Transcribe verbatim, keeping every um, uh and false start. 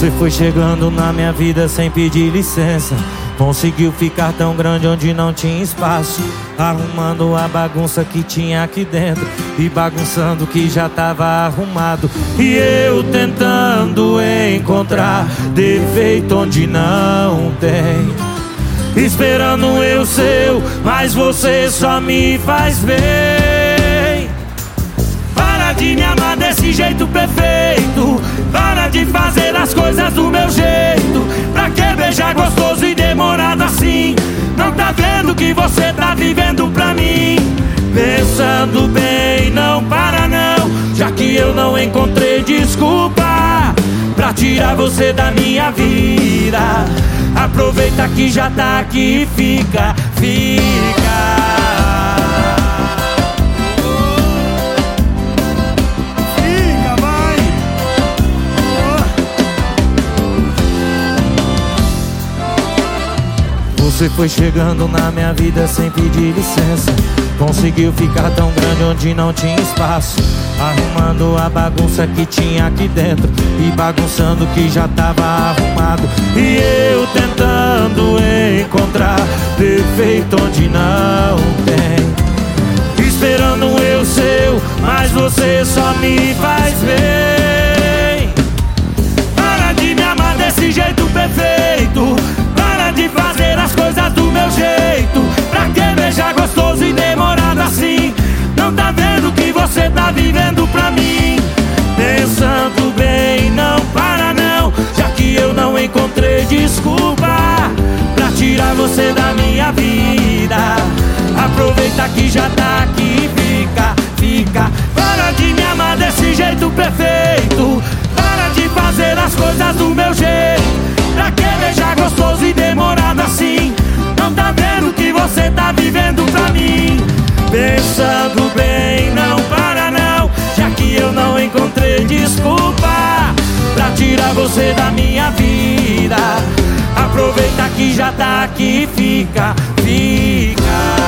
Você foi chegando na minha vida sem pedir licença. Conseguiu ficar tão grande onde não tinha espaço, arrumando a bagunça que tinha aqui dentro e bagunçando o que já tava arrumado. E eu tentando encontrar defeito onde não tem, esperando eu seu, mas você só me faz bem. Para de me amar desse jeito perfeito, para de fazer as coisas do meu jeito. Pra que beijar gostoso e demorado assim? Não tá vendo que você tá vivendo pra mim? Pensando bem, não para não, já que eu não encontrei desculpa pra tirar você da minha vida. Aproveita que já tá aqui e fica, fica. Você foi chegando na minha vida sem pedir licença. Conseguiu ficar tão grande onde não tinha espaço, arrumando a bagunça que tinha aqui dentro e bagunçando o que já tava arrumado. E eu tentando encontrar defeito onde não tem, esperando eu seu, mas você só me faz bem. Para de me amar desse jeito perfeito, de fazer as coisas do meu jeito. Pra que beijar gostoso e demorado assim? Não tá vendo que você tá vivendo pra mim? Pensando bem, não para não, já que eu não encontrei desculpa pra tirar você da minha vida. Aproveita que já tá aqui e fica, fica. Para de me amar desse jeito perfeito, para de fazer as coisas do meu jeito. Pra que beijar gostoso e demorado assim? Não tá vendo que você tá vivendo pra mim? Pensando bem, não para não, já que eu não encontrei desculpa pra tirar você da minha vida. Aproveita que já tá aqui e fica, fica.